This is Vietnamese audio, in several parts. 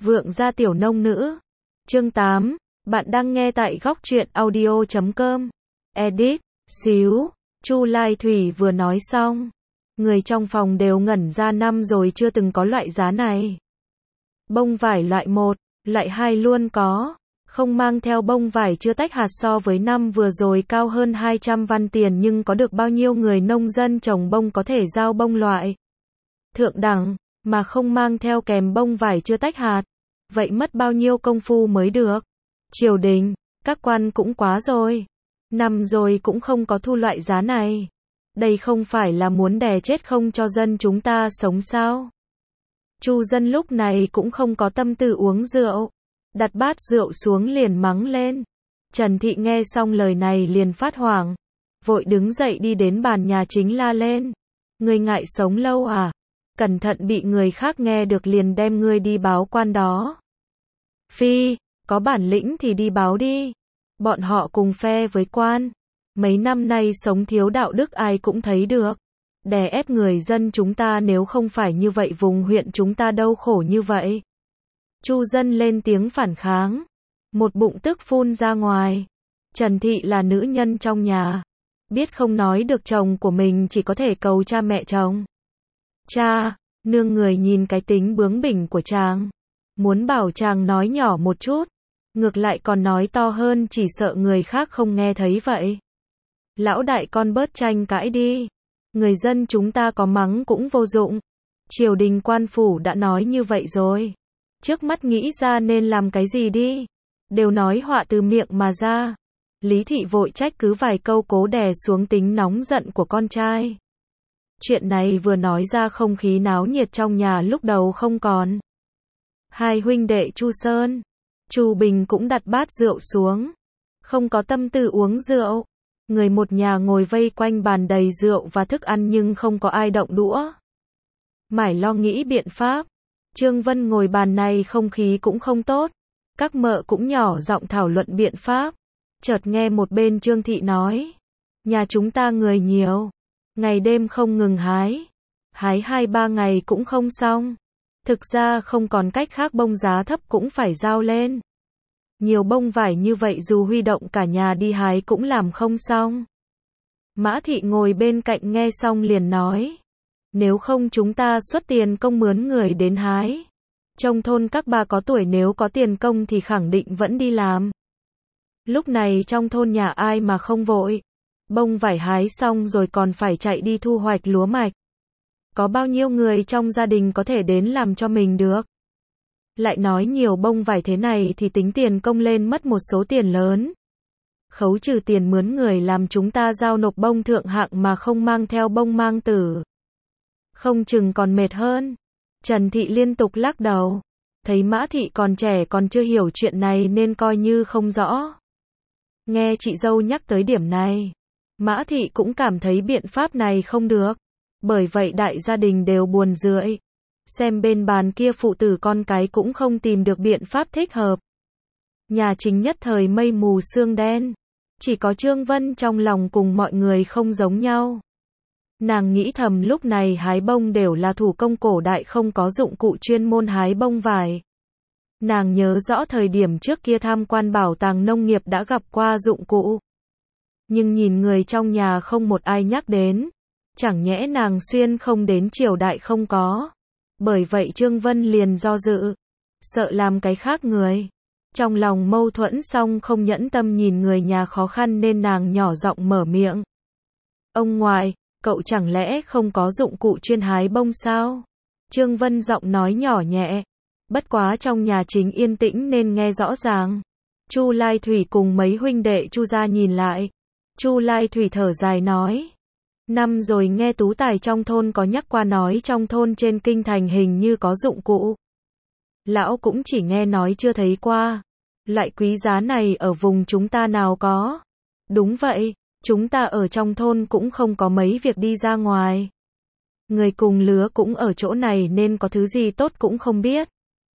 Vượng gia tiểu nông nữ. Chương 8. Bạn đang nghe tại góc truyện audio.com. Edit. Xíu. Chu Lai Thủy vừa nói xong. Người trong phòng đều ngẩn ra, năm rồi chưa từng có loại giá này. Bông vải loại 1, loại 2 luôn có. Không mang theo bông vải chưa tách hạt, so với năm vừa rồi cao hơn 200 văn tiền, nhưng có được bao nhiêu người nông dân trồng bông có thể giao bông loại thượng đẳng, mà không mang theo kèm bông vải chưa tách hạt. Vậy mất bao nhiêu công phu mới được. Triều đình, các quan cũng quá rồi. Năm rồi cũng không có thu loại giá này. Đây không phải là muốn đè chết không cho dân chúng ta sống sao? Chu Dân lúc này cũng không có tâm tư uống rượu. Đặt bát rượu xuống liền mắng lên. Trần Thị nghe xong lời này liền phát hoảng. Vội đứng dậy đi đến bàn nhà chính la lên. Ngươi ngại sống lâu à? Cẩn thận bị người khác nghe được liền đem ngươi đi báo quan đó. Phi, có bản lĩnh thì đi báo đi. Bọn họ cùng phe với quan. Mấy năm nay sống thiếu đạo đức ai cũng thấy được. Đè ép người dân chúng ta, nếu không phải như vậy vùng huyện chúng ta đâu khổ như vậy. Chu Dân lên tiếng phản kháng. Một bụng tức phun ra ngoài. Trần Thị là nữ nhân trong nhà. Biết không nói được chồng của mình, chỉ có thể cầu cha mẹ chồng. Cha, nương người nhìn cái tính bướng bỉnh của chàng. Muốn bảo chàng nói nhỏ một chút. Ngược lại còn nói to hơn, chỉ sợ người khác không nghe thấy vậy. Lão đại con bớt tranh cãi đi. Người dân chúng ta có mắng cũng vô dụng. Triều đình quan phủ đã nói như vậy rồi. Trước mắt nghĩ ra nên làm cái gì đi. Đều nói họa từ miệng mà ra. Lý Thị vội trách cứ vài câu cố đè xuống tính nóng giận của con trai. Chuyện này vừa nói ra, không khí náo nhiệt trong nhà lúc đầu không còn. Hai huynh đệ Chu Sơn, Chu Bình cũng đặt bát rượu xuống. Không có tâm tư uống rượu. Người một nhà ngồi vây quanh bàn đầy rượu và thức ăn nhưng không có ai động đũa. Mải lo nghĩ biện pháp. Trương Vân ngồi bàn này không khí cũng không tốt. Các mợ cũng nhỏ giọng thảo luận biện pháp. Chợt nghe một bên Trương Thị nói. Nhà chúng ta người nhiều. Ngày đêm không ngừng hái. Hái 2-3 ngày cũng không xong. Thực ra không còn cách khác, bông giá thấp cũng phải giao lên. Nhiều bông vải như vậy dù huy động cả nhà đi hái cũng làm không xong. Mã Thị ngồi bên cạnh nghe xong liền nói. Nếu không chúng ta xuất tiền công mướn người đến hái. Trong thôn các bà có tuổi nếu có tiền công thì khẳng định vẫn đi làm. Lúc này trong thôn nhà ai mà không vội. Bông vải hái xong rồi còn phải chạy đi thu hoạch lúa mạch. Có bao nhiêu người trong gia đình có thể đến làm cho mình được. Lại nói nhiều bông vải thế này thì tính tiền công lên mất một số tiền lớn. Khấu trừ tiền mướn người làm, chúng ta giao nộp bông thượng hạng mà không mang theo bông mang tử. Không chừng còn mệt hơn. Trần Thị liên tục lắc đầu. Thấy Mã Thị còn trẻ còn chưa hiểu chuyện này nên coi như không rõ. Nghe chị dâu nhắc tới điểm này, Mã Thị cũng cảm thấy biện pháp này không được. Bởi vậy đại gia đình đều buồn rười. Xem bên bàn kia phụ tử con cái cũng không tìm được biện pháp thích hợp. Nhà chính nhất thời mây mù sương đen. Chỉ có Trương Vân trong lòng cùng mọi người không giống nhau. Nàng nghĩ thầm lúc này hái bông đều là thủ công cổ đại, không có dụng cụ chuyên môn hái bông vải. Nàng nhớ rõ thời điểm trước kia tham quan bảo tàng nông nghiệp đã gặp qua dụng cụ. Nhưng nhìn người trong nhà không một ai nhắc đến. Chẳng nhẽ nàng xuyên không đến triều đại không có. Bởi vậy Trương Vân liền do dự. Sợ làm cái khác người. Trong lòng mâu thuẫn xong không nhẫn tâm nhìn người nhà khó khăn nên nàng nhỏ giọng mở miệng. Ông ngoại, cậu chẳng lẽ không có dụng cụ chuyên hái bông sao? Trương Vân giọng nói nhỏ nhẹ. Bất quá trong nhà chính yên tĩnh nên nghe rõ ràng. Chu Lai Thủy cùng mấy huynh đệ Chu gia nhìn lại. Chu Lai Thủy thở dài nói. Năm rồi nghe tú tài trong thôn có nhắc qua, nói trong thôn trên kinh thành hình như có dụng cụ. Lão cũng chỉ nghe nói chưa thấy qua. Loại quý giá này ở vùng chúng ta nào có. Đúng vậy, chúng ta ở trong thôn cũng không có mấy việc đi ra ngoài. Người cùng lứa cũng ở chỗ này nên có thứ gì tốt cũng không biết.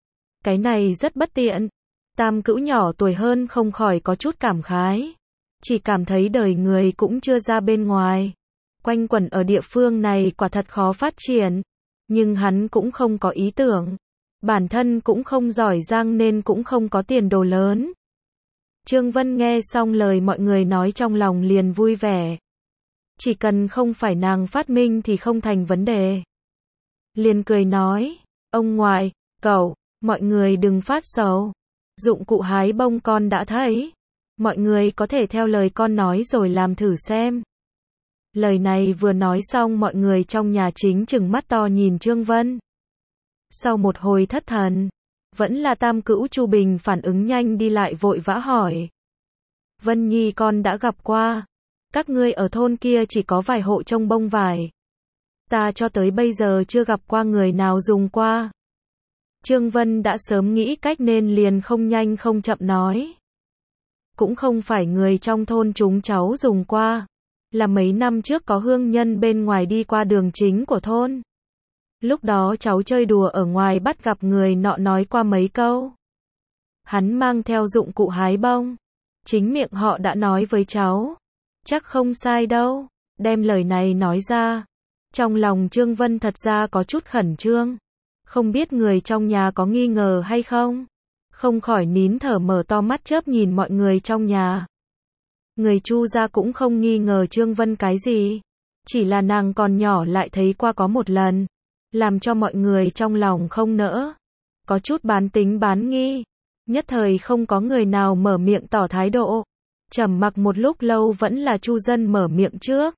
Cái này rất bất tiện. Tam Cữu nhỏ tuổi hơn không khỏi có chút cảm khái. Chỉ cảm thấy đời người cũng chưa ra bên ngoài. Quanh quẩn ở địa phương này quả thật khó phát triển. Nhưng hắn cũng không có ý tưởng. Bản thân cũng không giỏi giang nên cũng không có tiền đồ lớn. Trương Vân nghe xong lời mọi người nói trong lòng liền vui vẻ. Chỉ cần không phải nàng phát minh thì không thành vấn đề. Liền cười nói, ông ngoại, cậu, mọi người đừng phát sầu. Dụng cụ hái bông con đã thấy. Mọi người có thể theo lời con nói rồi làm thử xem. Lời này vừa nói xong mọi người trong nhà chính trừng mắt to nhìn Trương Vân. Sau một hồi thất thần, vẫn là tam cữu Chu Bình phản ứng nhanh đi lại vội vã hỏi. Vân Nhi con đã gặp qua. Các ngươi ở thôn kia chỉ có vài hộ trông bông vải. Ta cho tới bây giờ chưa gặp qua người nào dùng qua. Trương Vân đã sớm nghĩ cách nên liền không nhanh không chậm nói. Cũng không phải người trong thôn chúng cháu dùng qua. Là mấy năm trước có hương nhân bên ngoài đi qua đường chính của thôn. Lúc đó cháu chơi đùa ở ngoài bắt gặp người nọ nói qua mấy câu. Hắn mang theo dụng cụ hái bông. Chính miệng họ đã nói với cháu. Chắc không sai đâu. Đem lời này nói ra. Trong lòng Trương Vân thật ra có chút khẩn trương. Không biết người trong nhà có nghi ngờ hay không. Không khỏi nín thở mở to mắt chớp nhìn mọi người trong nhà. Người Chu gia cũng không nghi ngờ Trương Vân cái gì. Chỉ là nàng còn nhỏ lại thấy qua có một lần. Làm cho mọi người trong lòng không nỡ. Có chút bán tính bán nghi. Nhất thời không có người nào mở miệng tỏ thái độ. Trầm mặc một lúc lâu vẫn là Chu Dân mở miệng trước.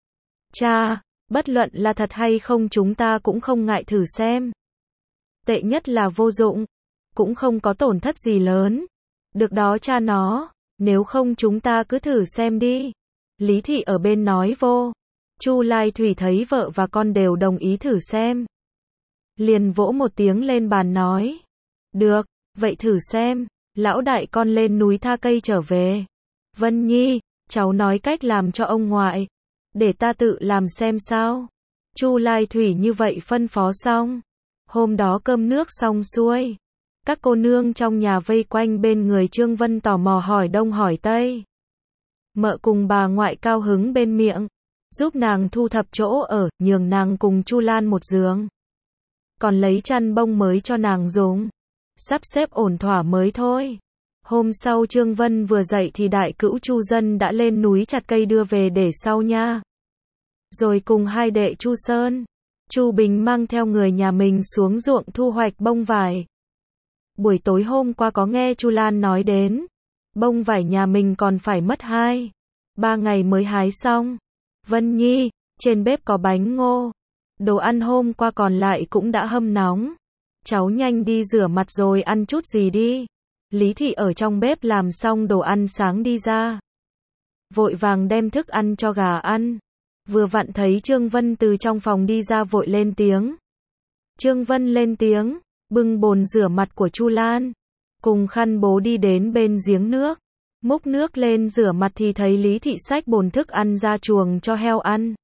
Cha, bất luận là thật hay không chúng ta cũng không ngại thử xem. Tệ nhất là vô dụng. Cũng không có tổn thất gì lớn. Được đó cha nó. Nếu không chúng ta cứ thử xem đi. Lý Thị ở bên nói vô. Chu Lai Thủy thấy vợ và con đều đồng ý thử xem. Liền vỗ một tiếng lên bàn nói. Được, vậy thử xem. Lão đại con lên núi tha cây trở về. Vân Nhi, cháu nói cách làm cho ông ngoại. Để ta tự làm xem sao. Chu Lai Thủy như vậy phân phó xong. Hôm đó cơm nước xong xuôi. Các cô nương trong nhà vây quanh bên người Trương Vân tò mò hỏi đông hỏi tây. Mợ cùng bà ngoại cao hứng bên miệng. Giúp nàng thu thập chỗ ở, nhường nàng cùng Chu Lan một giường. Còn lấy chăn bông mới cho nàng dùng. Sắp xếp ổn thỏa mới thôi. Hôm sau Trương Vân vừa dậy thì đại cữu Chu Dân đã lên núi chặt cây đưa về để sau nha. Rồi cùng hai đệ Chu Sơn, Chu Bình mang theo người nhà mình xuống ruộng thu hoạch bông vải. Buổi tối hôm qua có nghe Chu Lan nói đến, bông vải nhà mình còn phải mất 2-3 ngày mới hái xong. Vân Nhi, trên bếp có bánh ngô. Đồ ăn hôm qua còn lại cũng đã hâm nóng. Cháu nhanh đi rửa mặt rồi ăn chút gì đi. Lý Thị ở trong bếp làm xong đồ ăn sáng đi ra. Vội vàng đem thức ăn cho gà ăn. Vừa vặn thấy Trương Vân từ trong phòng đi ra vội lên tiếng. Trương Vân lên tiếng, bưng bồn rửa mặt của Chu Lan. Cùng khăn bố đi đến bên giếng nước. Múc nước lên rửa mặt thì thấy Lý Thị xách bồn thức ăn ra chuồng cho heo ăn.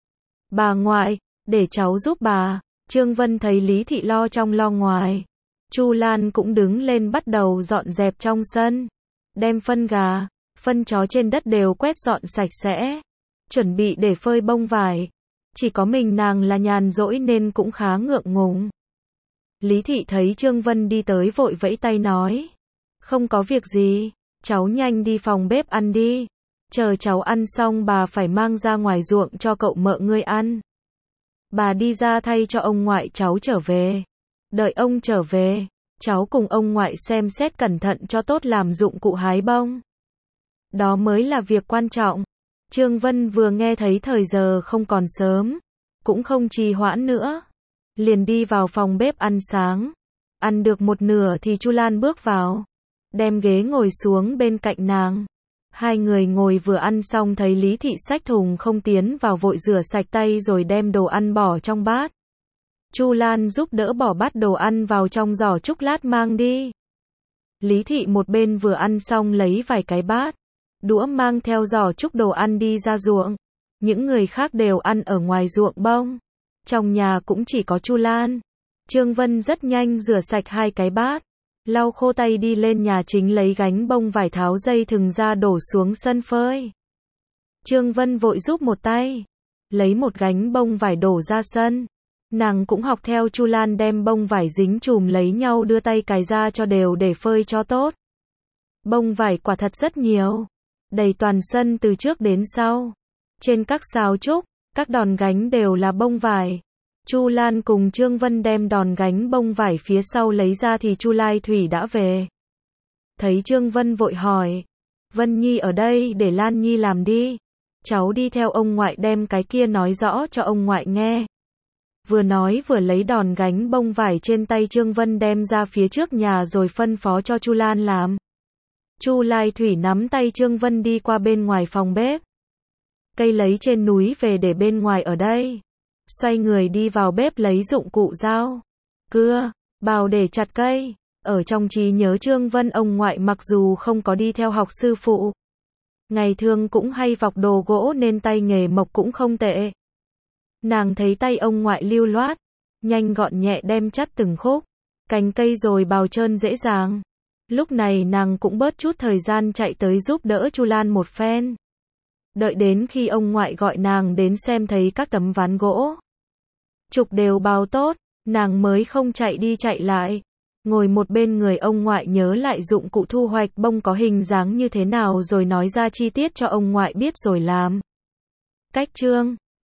Bà ngoại, để cháu giúp bà. Trương Vân thấy Lý Thị lo trong lo ngoài. Chu Lan cũng đứng lên bắt đầu dọn dẹp trong sân. Đem phân gà, phân chó trên đất đều quét dọn sạch sẽ. Chuẩn bị để phơi bông vải. Chỉ có mình nàng là nhàn rỗi nên cũng khá ngượng ngùng. Lý Thị thấy Trương Vân đi tới vội vẫy tay nói. Không có việc gì, cháu nhanh đi phòng bếp ăn đi. Chờ cháu ăn xong bà phải mang ra ngoài ruộng cho cậu mợ ngươi ăn. Bà đi ra thay cho ông ngoại cháu trở về. Đợi ông trở về, cháu cùng ông ngoại xem xét cẩn thận cho tốt làm dụng cụ hái bông. Đó mới là việc quan trọng. Trương Vân vừa nghe thấy thời giờ không còn sớm, cũng không trì hoãn nữa. Liền đi vào phòng bếp ăn sáng. Ăn được một nửa thì Chu Lan bước vào. Đem ghế ngồi xuống bên cạnh nàng. Hai người ngồi vừa ăn xong thấy Lý Thị xách thùng không tiến vào vội rửa sạch tay rồi đem đồ ăn bỏ trong bát. Chu Lan giúp đỡ bỏ bát đồ ăn vào trong giỏ chốc lát mang đi. Lý Thị một bên vừa ăn xong lấy vài cái bát, đũa mang theo giỏ chúc đồ ăn đi ra ruộng. Những người khác đều ăn ở ngoài ruộng bông. Trong nhà cũng chỉ có Chu Lan. Trương Vân rất nhanh rửa sạch hai cái bát. Lau khô tay đi lên nhà chính lấy gánh bông vải tháo dây thừng ra đổ xuống sân phơi. Trương Vân vội giúp một tay. Lấy một gánh bông vải đổ ra sân. Nàng cũng học theo Chu Lan đem bông vải dính chùm lấy nhau đưa tay cài ra cho đều để phơi cho tốt. Bông vải quả thật rất nhiều, đầy toàn sân từ trước đến sau. Trên các sào trúc, các đòn gánh đều là bông vải. Chu Lan cùng Trương Vân đem đòn gánh bông vải phía sau lấy ra thì Chu Lai Thủy đã về. Thấy Trương Vân vội hỏi, Vân Nhi ở đây để Lan Nhi làm đi. Cháu đi theo ông ngoại đem cái kia nói rõ cho ông ngoại nghe. Vừa nói vừa lấy đòn gánh bông vải trên tay Trương Vân đem ra phía trước nhà rồi phân phó cho Chu Lan làm. Chu Lai Thủy nắm tay Trương Vân đi qua bên ngoài phòng bếp. Cây lấy trên núi về để bên ngoài ở đây. Xoay người đi vào bếp lấy dụng cụ dao, cưa, bào để chặt cây. Ở trong trí nhớ Trương Vân ông ngoại mặc dù không có đi theo học sư phụ, ngày thường cũng hay vọc đồ gỗ nên tay nghề mộc cũng không tệ. Nàng thấy tay ông ngoại lưu loát, nhanh gọn nhẹ đem chắt từng khúc, cành cây rồi bào trơn dễ dàng. Lúc này nàng cũng bớt chút thời gian chạy tới giúp đỡ Chu Lan một phen. Đợi đến khi ông ngoại gọi nàng đến xem thấy các tấm ván gỗ trục đều bào tốt, nàng mới không chạy đi chạy lại. Ngồi một bên người ông ngoại nhớ lại dụng cụ thu hoạch bông có hình dáng như thế nào rồi nói ra chi tiết cho ông ngoại biết rồi làm. Cách chương